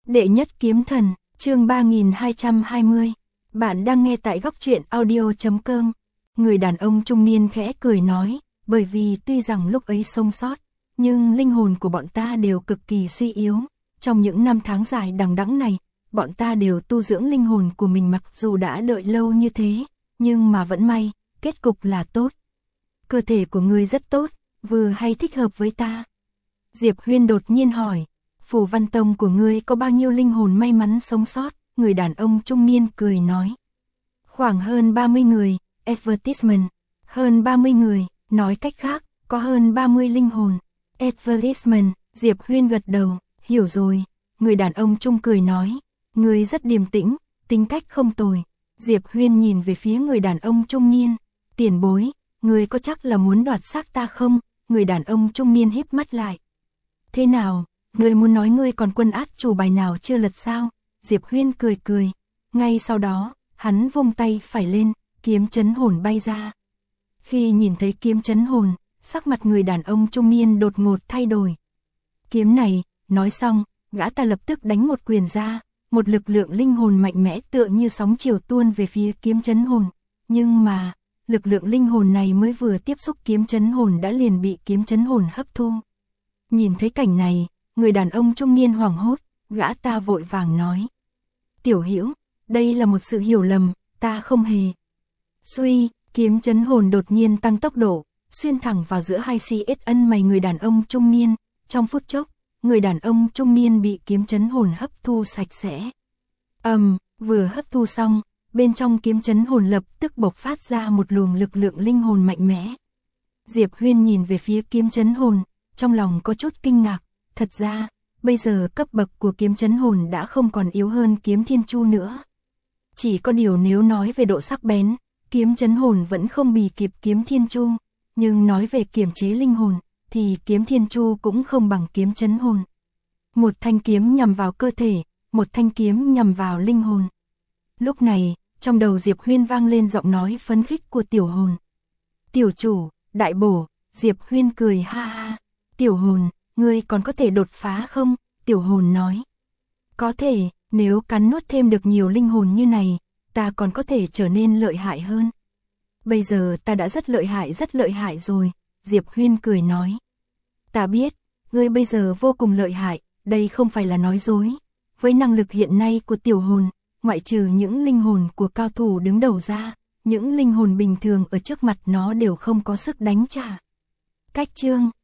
Đệ nhất kiếm thần, chương 3220. Bạn đang nghe tại góc truyện audio.com. Người đàn ông trung niên khẽ cười nói, bởi vì tuy rằng lúc ấy sống sót, nhưng linh hồn của bọn ta đều cực kỳ suy yếu. Trong những năm tháng dài đằng đẵng này, bọn ta đều tu dưỡng linh hồn của mình, mặc dù đã đợi lâu như thế, nhưng mà vẫn may, kết cục là tốt. Cơ thể của ngươi rất tốt, vừa hay thích hợp với ta. Diệp Huyên đột nhiên hỏi, Phù Văn Tông của ngươi có bao nhiêu linh hồn may mắn sống sót? Người đàn ông trung niên cười nói. Khoảng hơn 30 người, advertisement. Hơn 30 người, nói cách khác, có hơn 30 linh hồn. Advertisement, Diệp Huyên gật đầu, hiểu rồi. Người đàn ông trung cười nói, ngươi rất điềm tĩnh, tính cách không tồi. Diệp Huyên nhìn về phía người đàn ông trung niên, tiền bối, ngươi có chắc là muốn đoạt xác ta không? Người đàn ông trung niên híp mắt lại. Thế nào, ngươi muốn nói ngươi còn quân át chủ bài nào chưa lật sao? Diệp Huyên cười cười. Ngay sau đó, hắn vung tay phải lên, kiếm chấn hồn bay ra. Khi nhìn thấy kiếm chấn hồn, sắc mặt người đàn ông trung niên đột ngột thay đổi. Kiếm này, nói xong, gã ta lập tức đánh một quyền ra, một lực lượng linh hồn mạnh mẽ tựa như sóng chiều tuôn về phía kiếm chấn hồn. Nhưng mà, lực lượng linh hồn này mới vừa tiếp xúc kiếm chấn hồn đã liền bị kiếm chấn hồn hấp thu. Nhìn thấy cảnh này, người đàn ông trung niên hoảng hốt, gã ta vội vàng nói. Tiểu Hữu, đây là một sự hiểu lầm, ta không hề. Suy, kiếm chấn hồn đột nhiên tăng tốc độ, xuyên thẳng vào giữa hai CSN mày người đàn ông trung niên. Trong phút chốc, người đàn ông trung niên bị kiếm chấn hồn hấp thu sạch sẽ. Vừa hấp thu xong, bên trong kiếm chấn hồn lập tức bộc phát ra một luồng lực lượng linh hồn mạnh mẽ. Diệp Huyên nhìn về phía kiếm chấn hồn, trong lòng có chút kinh ngạc. Thật ra, bây giờ cấp bậc của kiếm chấn hồn đã không còn yếu hơn kiếm thiên chu nữa. Chỉ có điều nếu nói về độ sắc bén, kiếm chấn hồn vẫn không bì kịp kiếm thiên chu. Nhưng nói về kiềm chế linh hồn, thì kiếm thiên chu cũng không bằng kiếm chấn hồn. Một thanh kiếm nhằm vào cơ thể, một thanh kiếm nhằm vào linh hồn. Lúc này, trong đầu Diệp Huyên vang lên giọng nói phấn khích của tiểu hồn. Tiểu chủ, đại bổ, Diệp Huyên cười ha ha. Tiểu hồn, ngươi còn có thể đột phá không? Tiểu hồn nói. Có thể, nếu cắn nuốt thêm được nhiều linh hồn như này, ta còn có thể trở nên lợi hại hơn. Bây giờ ta đã rất lợi hại rồi, Diệp Huyên cười nói. Ta biết, ngươi bây giờ vô cùng lợi hại, đây không phải là nói dối. Với năng lực hiện nay của tiểu hồn, ngoại trừ những linh hồn của cao thủ đứng đầu ra, những linh hồn bình thường ở trước mặt nó đều không có sức đánh trả. Cách chương